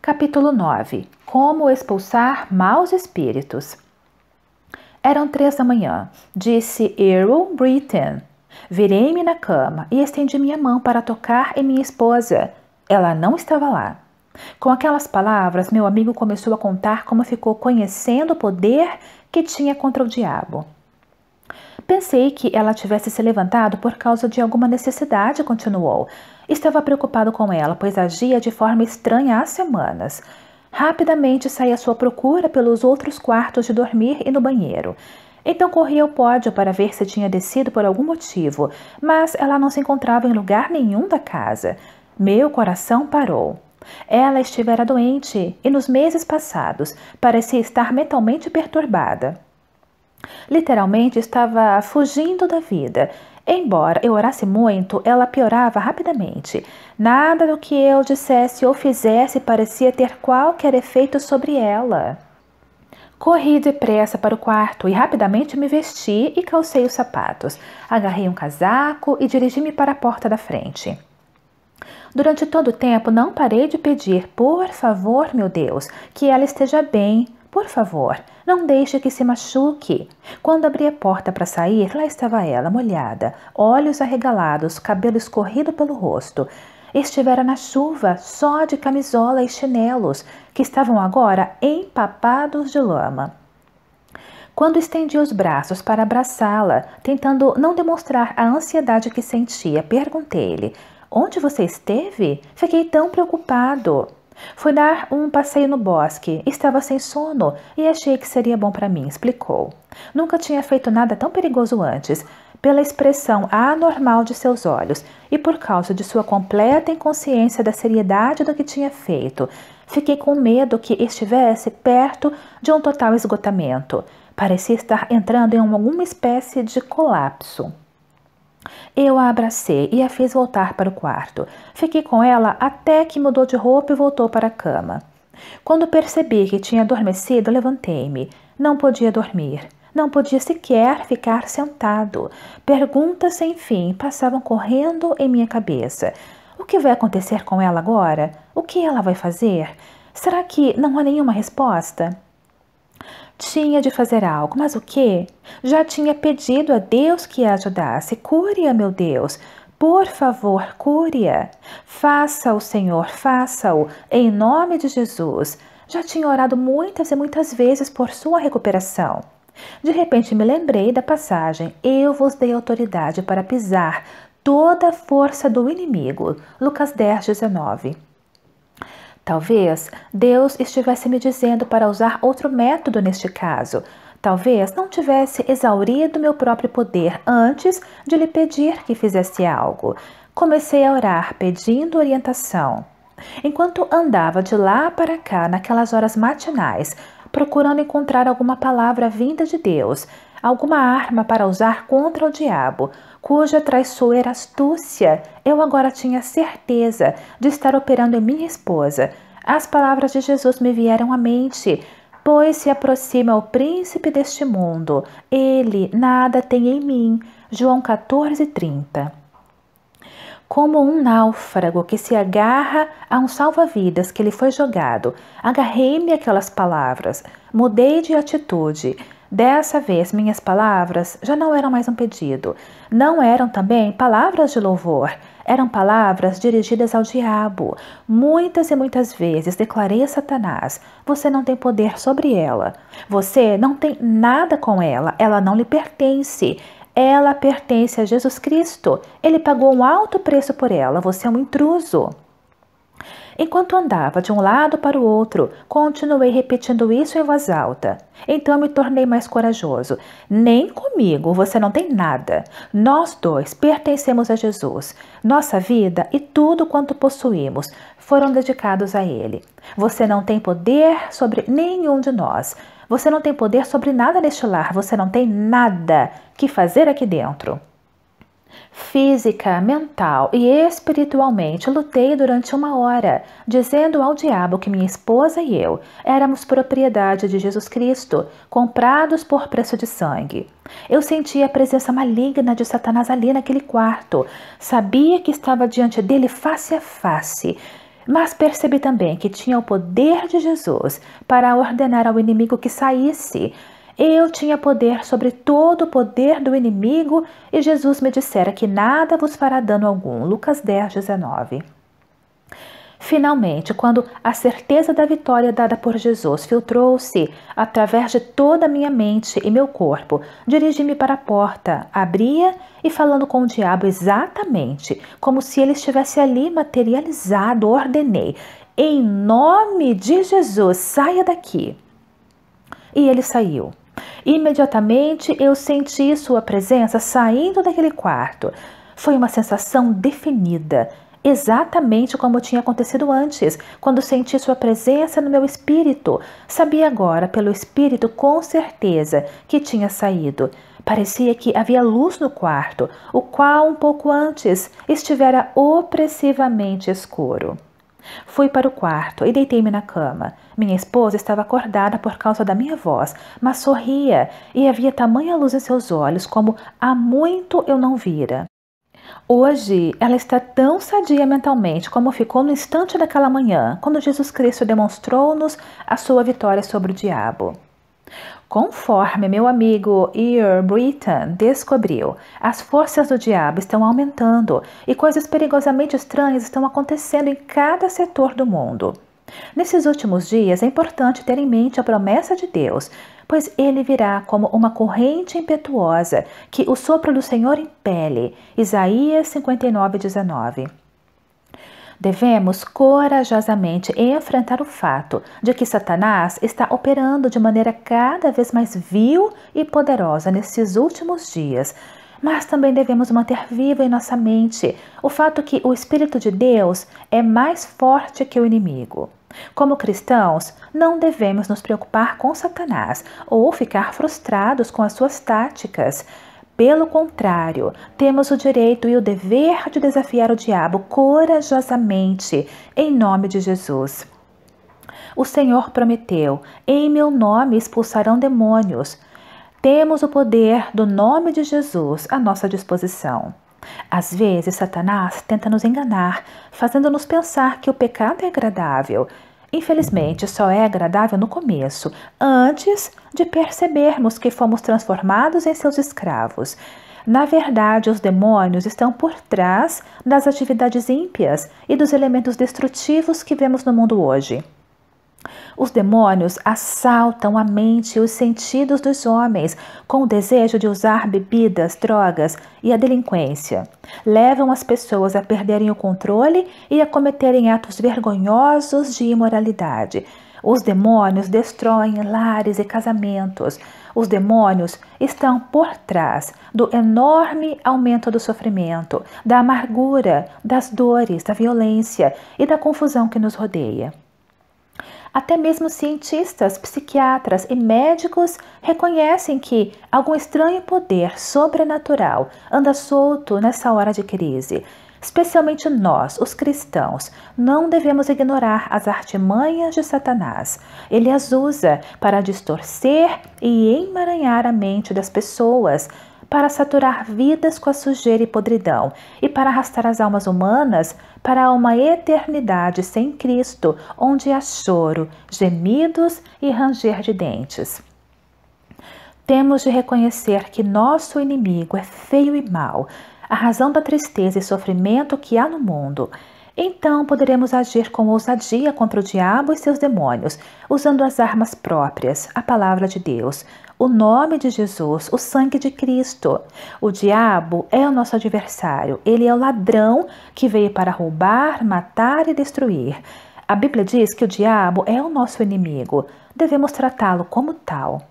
Capítulo 9. Como expulsar maus espíritos. Eram 3 da manhã, disse Errol Britton. Virei-me na cama e estendi minha mão para tocar em minha esposa. Ela não estava lá. Com aquelas palavras, meu amigo começou a contar como ficou conhecendo o poder que tinha contra o diabo. Pensei que ela tivesse se levantado por causa de alguma necessidade, continuou. Estava preocupado com ela, pois agia de forma estranha há semanas. Rapidamente saí à sua procura pelos outros quartos de dormir e no banheiro. Então corri ao pódio para ver se tinha descido por algum motivo, mas ela não se encontrava em lugar nenhum da casa. Meu coração parou. Ela estivera doente e nos meses passados parecia estar mentalmente perturbada. Literalmente estava fugindo da vida. Embora eu orasse muito, ela piorava rapidamente. Nada do que eu dissesse ou fizesse parecia ter qualquer efeito sobre ela. Corri depressa para o quarto e rapidamente me vesti e calcei os sapatos. Agarrei um casaco e dirigi-me para a porta da frente. Durante todo o tempo não parei de pedir, por favor, meu Deus, que ela esteja bem. Por favor, não deixe que se machuque. Quando abri a porta para sair, lá estava ela, molhada, olhos arregalados, cabelo escorrido pelo rosto. Estivera na chuva, só de camisola e chinelos, que estavam agora empapados de lama. Quando estendi os braços para abraçá-la, tentando não demonstrar a ansiedade que sentia, perguntei-lhe: "Onde você esteve? Fiquei tão preocupado." "Fui dar um passeio no bosque. Estava sem sono e achei que seria bom para mim", explicou. Nunca tinha feito nada tão perigoso antes. Pela expressão anormal de seus olhos e por causa de sua completa inconsciência da seriedade do que tinha feito, fiquei com medo que estivesse perto de um total esgotamento. Parecia estar entrando em alguma espécie de colapso. Eu a abracei e a fiz voltar para o quarto. Fiquei com ela até que mudou de roupa e voltou para a cama. Quando percebi que tinha adormecido, levantei-me. Não podia dormir. Não podia sequer ficar sentado. Perguntas sem fim passavam correndo em minha cabeça. O que vai acontecer com ela agora? O que ela vai fazer? Será que não há nenhuma resposta? Tinha de fazer algo, mas o quê? Já tinha pedido a Deus que a ajudasse. Cure-a, meu Deus. Por favor, cure-a. Faça-o, Senhor, faça-o, em nome de Jesus. Já tinha orado muitas e muitas vezes por sua recuperação. De repente me lembrei da passagem: "Eu vos dei autoridade para pisar toda a força do inimigo." Lucas 10, 19. Talvez Deus estivesse me dizendo para usar outro método neste caso. Talvez não tivesse exaurido meu próprio poder antes de lhe pedir que fizesse algo. Comecei a orar, pedindo orientação. Enquanto andava de lá para cá naquelas horas matinais, procurando encontrar alguma palavra vinda de Deus, alguma arma para usar contra o diabo, cuja traiçoeira astúcia eu agora tinha certeza de estar operando em minha esposa, as palavras de Jesus me vieram à mente: "Pois se aproxima o príncipe deste mundo, ele nada tem em mim." João 14:30. Como um náufrago que se agarra a um salva-vidas que lhe foi jogado, agarrei-me àquelas palavras, mudei de atitude. Dessa vez, minhas palavras já não eram mais um pedido. Não eram também palavras de louvor. Eram palavras dirigidas ao diabo. Muitas e muitas vezes declarei a Satanás: "Você não tem poder sobre ela. Você não tem nada com ela. Ela não lhe pertence. Ela pertence a Jesus Cristo. Ele pagou um alto preço por ela. Você é um intruso." Enquanto andava de um lado para o outro, continuei repetindo isso em voz alta. Então me tornei mais corajoso. "Nem comigo você não tem nada. Nós dois pertencemos a Jesus. Nossa vida e tudo quanto possuímos foram dedicados a Ele. Você não tem poder sobre nenhum de nós. Você não tem poder sobre nada neste lar. Você não tem nada que fazer aqui dentro." Física, mental e espiritualmente lutei durante 1 hora, dizendo ao diabo que minha esposa e eu éramos propriedade de Jesus Cristo, comprados por preço de sangue. Eu sentia a presença maligna de Satanás ali naquele quarto. Sabia que estava diante dele face a face. Mas percebi também que tinha o poder de Jesus para ordenar ao inimigo que saísse. Eu tinha poder sobre todo o poder do inimigo e Jesus me dissera que nada vos fará dano algum. Lucas 10, 19. Finalmente, quando a certeza da vitória dada por Jesus filtrou-se através de toda a minha mente e meu corpo, dirigi-me para a porta, abria e falando com o diabo exatamente como se ele estivesse ali materializado, ordenei: em nome de Jesus, saia daqui. E ele saiu. Imediatamente eu senti sua presença saindo daquele quarto. Foi uma sensação definida, exatamente como tinha acontecido antes, quando senti sua presença no meu espírito. Sabia agora, pelo espírito, com certeza que tinha saído. Parecia que havia luz no quarto, o qual um pouco antes estivera opressivamente escuro. Fui para o quarto e deitei-me na cama. Minha esposa estava acordada por causa da minha voz, mas sorria e havia tamanha luz em seus olhos como há muito eu não vira. Hoje, ela está tão sadia mentalmente como ficou no instante daquela manhã, quando Jesus Cristo demonstrou-nos a sua vitória sobre o diabo. Conforme meu amigo Earl Britton descobriu, as forças do diabo estão aumentando e coisas perigosamente estranhas estão acontecendo em cada setor do mundo. Nesses últimos dias é importante ter em mente a promessa de Deus, pois ele virá como uma corrente impetuosa que o sopro do Senhor impele. Isaías 59:19. Devemos corajosamente enfrentar o fato de que Satanás está operando de maneira cada vez mais vil e poderosa nesses últimos dias. Mas também devemos manter vivo em nossa mente o fato que o Espírito de Deus é mais forte que o inimigo. Como cristãos, não devemos nos preocupar com Satanás ou ficar frustrados com as suas táticas. Pelo contrário, temos o direito e o dever de desafiar o diabo corajosamente, em nome de Jesus. O Senhor prometeu: em meu nome expulsarão demônios. Temos o poder do nome de Jesus à nossa disposição. Às vezes, Satanás tenta nos enganar, fazendo-nos pensar que o pecado é agradável. Infelizmente, só é agradável no começo, antes de percebermos que fomos transformados em seus escravos. Na verdade, os demônios estão por trás das atividades ímpias e dos elementos destrutivos que vemos no mundo hoje. Os demônios assaltam a mente e os sentidos dos homens com o desejo de usar bebidas, drogas e a delinquência. Levam as pessoas a perderem o controle e a cometerem atos vergonhosos de imoralidade. Os demônios destroem lares e casamentos. Os demônios estão por trás do enorme aumento do sofrimento, da amargura, das dores, da violência e da confusão que nos rodeia. Até mesmo cientistas, psiquiatras e médicos reconhecem que algum estranho poder sobrenatural anda solto nessa hora de crise. Especialmente nós, os cristãos, não devemos ignorar as artimanhas de Satanás. Ele as usa para distorcer e emaranhar a mente das pessoas, para saturar vidas com a sujeira e podridão e para arrastar as almas humanas para uma eternidade sem Cristo, onde há choro, gemidos e ranger de dentes. Temos de reconhecer que nosso inimigo é feio e mau, a razão da tristeza e sofrimento que há no mundo. Então poderemos agir com ousadia contra o diabo e seus demônios, usando as armas próprias, a palavra de Deus, o nome de Jesus, o sangue de Cristo. O diabo é o nosso adversário, ele é o ladrão que veio para roubar, matar e destruir. A Bíblia diz que o diabo é o nosso inimigo, devemos tratá-lo como tal.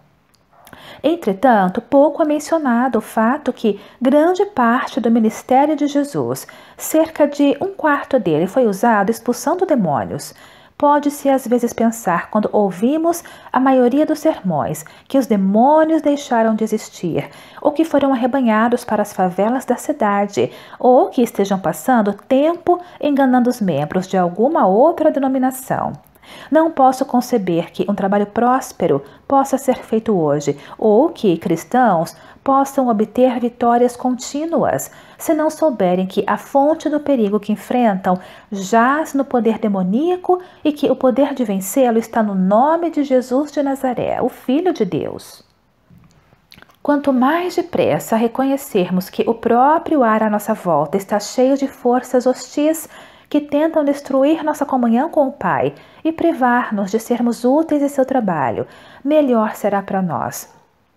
Entretanto, pouco é mencionado o fato que grande parte do ministério de Jesus, cerca de 1/4 dele, foi usado expulsando demônios. Pode-se às vezes pensar, quando ouvimos a maioria dos sermões, que os demônios deixaram de existir, ou que foram arrebanhados para as favelas da cidade, ou que estejam passando tempo enganando os membros de alguma outra denominação. Não posso conceber que um trabalho próspero possa ser feito hoje ou que cristãos possam obter vitórias contínuas se não souberem que a fonte do perigo que enfrentam jaz no poder demoníaco e que o poder de vencê-lo está no nome de Jesus de Nazaré, o Filho de Deus. Quanto mais depressa reconhecermos que o próprio ar à nossa volta está cheio de forças hostis que tentam destruir nossa comunhão com o Pai e privar-nos de sermos úteis em seu trabalho, melhor será para nós.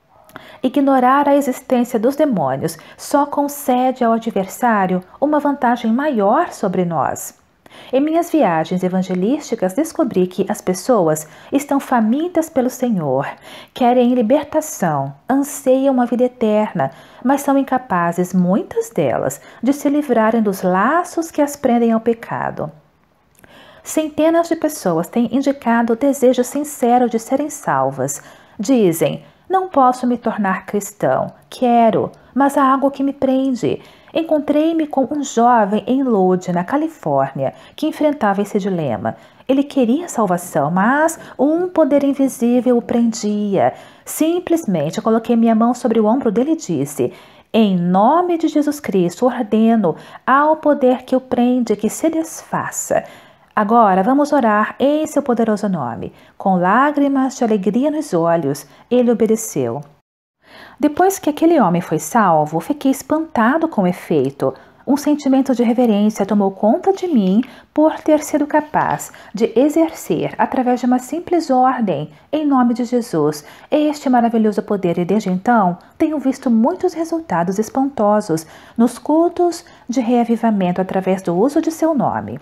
Ignorar a existência dos demônios só concede ao adversário uma vantagem maior sobre nós. Em minhas viagens evangelísticas, descobri que as pessoas estão famintas pelo Senhor, querem libertação, anseiam uma vida eterna, mas são incapazes, muitas delas, de se livrarem dos laços que as prendem ao pecado. Centenas de pessoas têm indicado o desejo sincero de serem salvas. Dizem: não posso me tornar cristão, quero, mas há algo que me prende. Encontrei-me com um jovem em Lodi, na Califórnia, que enfrentava esse dilema. Ele queria salvação, mas um poder invisível o prendia. Simplesmente coloquei minha mão sobre o ombro dele e disse: em nome de Jesus Cristo, ordeno ao poder que o prende que se desfaça. Agora vamos orar em seu poderoso nome. Com lágrimas de alegria nos olhos, ele obedeceu. Depois que aquele homem foi salvo, fiquei espantado com o efeito. Um sentimento de reverência tomou conta de mim por ter sido capaz de exercer, através de uma simples ordem, em nome de Jesus, este maravilhoso poder, e desde então tenho visto muitos resultados espantosos nos cultos de reavivamento através do uso de seu nome.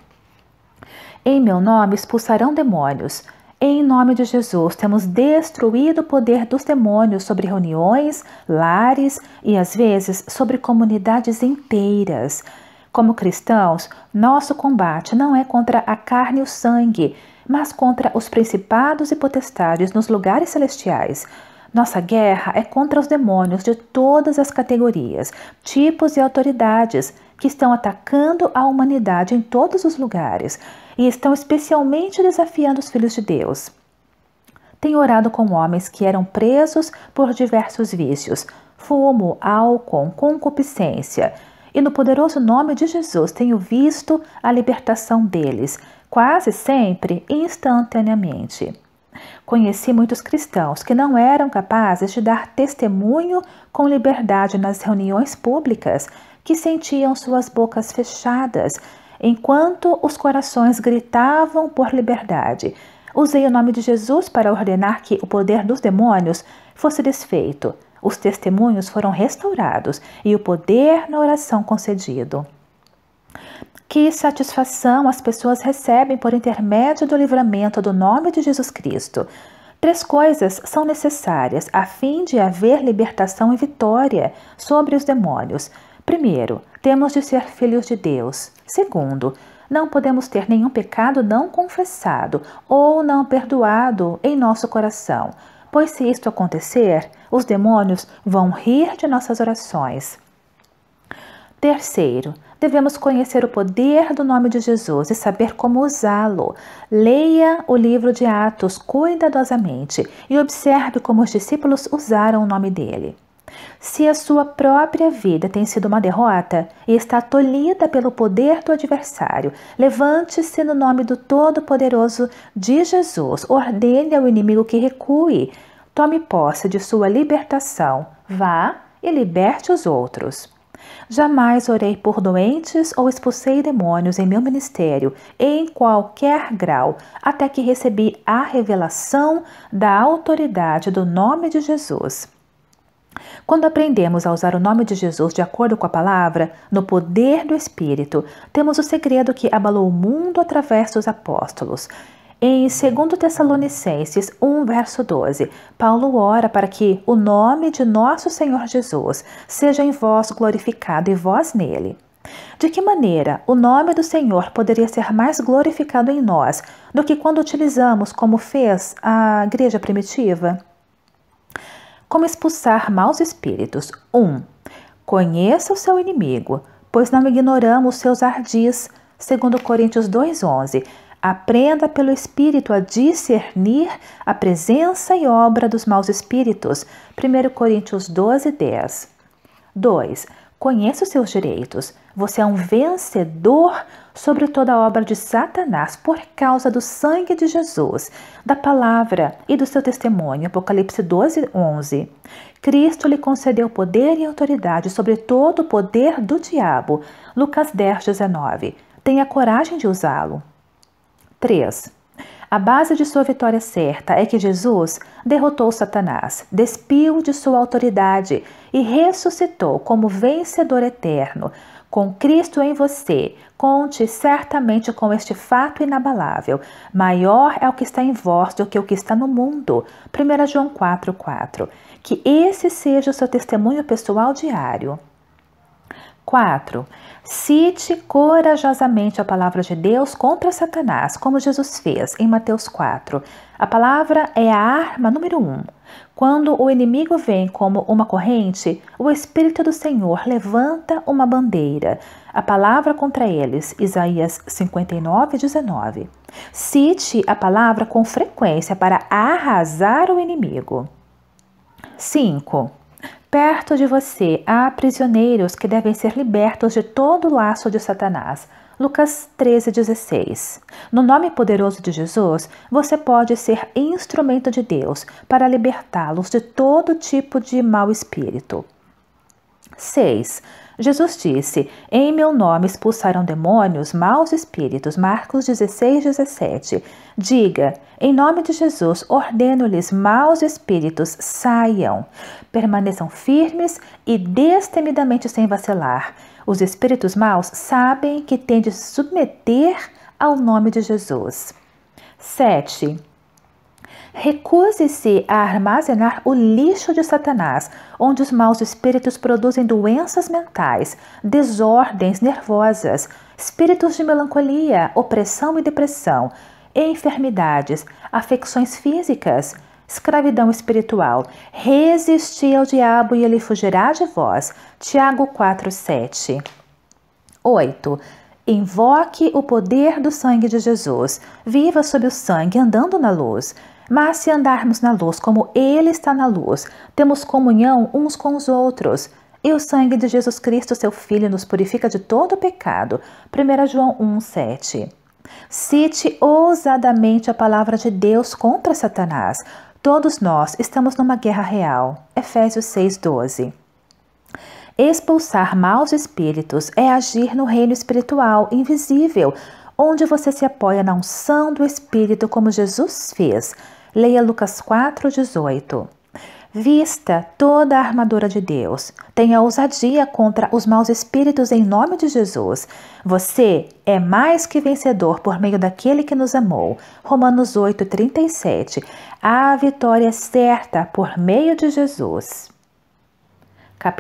Em meu nome expulsarão demônios. Em nome de Jesus, temos destruído o poder dos demônios sobre reuniões, lares e, às vezes, sobre comunidades inteiras. Como cristãos, nosso combate não é contra a carne e o sangue, mas contra os principados e potestades nos lugares celestiais. Nossa guerra é contra os demônios de todas as categorias, tipos e autoridades que estão atacando a humanidade em todos os lugares e estão especialmente desafiando os filhos de Deus. Tenho orado com homens que eram presos por diversos vícios, fumo, álcool, concupiscência, e no poderoso nome de Jesus tenho visto a libertação deles, quase sempre instantaneamente. Conheci muitos cristãos que não eram capazes de dar testemunho com liberdade nas reuniões públicas, que sentiam suas bocas fechadas, enquanto os corações gritavam por liberdade. Usei o nome de Jesus para ordenar que o poder dos demônios fosse desfeito. Os testemunhos foram restaurados e o poder na oração concedido. Que satisfação as pessoas recebem por intermédio do livramento do nome de Jesus Cristo. 3 coisas são necessárias a fim de haver libertação e vitória sobre os demônios. Primeiro, temos de ser filhos de Deus. Segundo, não podemos ter nenhum pecado não confessado ou não perdoado em nosso coração, pois se isto acontecer, os demônios vão rir de nossas orações. Terceiro, devemos conhecer o poder do nome de Jesus e saber como usá-lo. Leia o livro de Atos cuidadosamente e observe como os discípulos usaram o nome dele. Se a sua própria vida tem sido uma derrota e está tolhida pelo poder do adversário, levante-se no nome do Todo-Poderoso de Jesus, ordene ao inimigo que recue, tome posse de sua libertação, vá e liberte os outros. Jamais orei por doentes ou expulsei demônios em meu ministério, em qualquer grau, até que recebi a revelação da autoridade do nome de Jesus. Quando aprendemos a usar o nome de Jesus de acordo com a palavra, no poder do Espírito, temos o segredo que abalou o mundo através dos apóstolos. Em 2 Tessalonicenses 1, verso 12, Paulo ora para que o nome de nosso Senhor Jesus seja em vós glorificado e vós nele. De que maneira o nome do Senhor poderia ser mais glorificado em nós do que quando utilizamos como fez a igreja primitiva? Como expulsar maus espíritos? 1. Conheça o seu inimigo, pois não ignoramos seus ardis. 2 Coríntios 2,11. Aprenda pelo Espírito a discernir a presença e obra dos maus espíritos. 1 Coríntios 12, 10. 2. Conheça os seus direitos. Você é um vencedor sobre toda a obra de Satanás por causa do sangue de Jesus, da palavra e do seu testemunho. Apocalipse 12, 11. Cristo lhe concedeu poder e autoridade sobre todo o poder do diabo. Lucas 10, 19. Tenha coragem de usá-lo. 3. A base de sua vitória certa é que Jesus derrotou Satanás, despiu de sua autoridade e ressuscitou como vencedor eterno. Com Cristo em você, conte certamente com este fato inabalável. Maior é o que está em vós do que o que está no mundo. 1 João 4,4. Que esse seja o seu testemunho pessoal diário. 4. Cite corajosamente a palavra de Deus contra Satanás, como Jesus fez em Mateus 4. A palavra é a arma número 1. Quando o inimigo vem como uma corrente, o Espírito do Senhor levanta uma bandeira. A palavra contra eles, Isaías 59, 19. Cite a palavra com frequência para arrasar o inimigo. 5. Perto de você há prisioneiros que devem ser libertos de todo o laço de Satanás. Lucas 13,16. No nome poderoso de Jesus, você pode ser instrumento de Deus para libertá-los de todo tipo de mau espírito. 6. Jesus disse: em meu nome expulsarão demônios, maus espíritos. Marcos 16, 17. Diga: em nome de Jesus, ordeno-lhes, maus espíritos, saiam. Permaneçam firmes e destemidamente sem vacilar. Os espíritos maus sabem que têm de se submeter ao nome de Jesus. 7. Recuse-se a armazenar o lixo de Satanás, onde os maus espíritos produzem doenças mentais, desordens nervosas, espíritos de melancolia, opressão e depressão, enfermidades, afecções físicas, escravidão espiritual. Resisti ao diabo e ele fugirá de vós. Tiago 4:7. 8. Invoque o poder do sangue de Jesus. Viva sob o sangue, andando na luz. Mas se andarmos na luz como Ele está na luz, temos comunhão uns com os outros. E o sangue de Jesus Cristo, seu Filho, nos purifica de todo pecado. 1 João 1:7. Cite ousadamente a palavra de Deus contra Satanás. Todos nós estamos numa guerra real. Efésios 6:12. Expulsar maus espíritos é agir no reino espiritual invisível, onde você se apoia na unção do Espírito como Jesus fez. Leia Lucas 4:18. Vista toda a armadura de Deus. Tenha ousadia contra os maus espíritos em nome de Jesus. Você é mais que vencedor por meio daquele que nos amou. Romanos 8:37. A vitória é certa por meio de Jesus.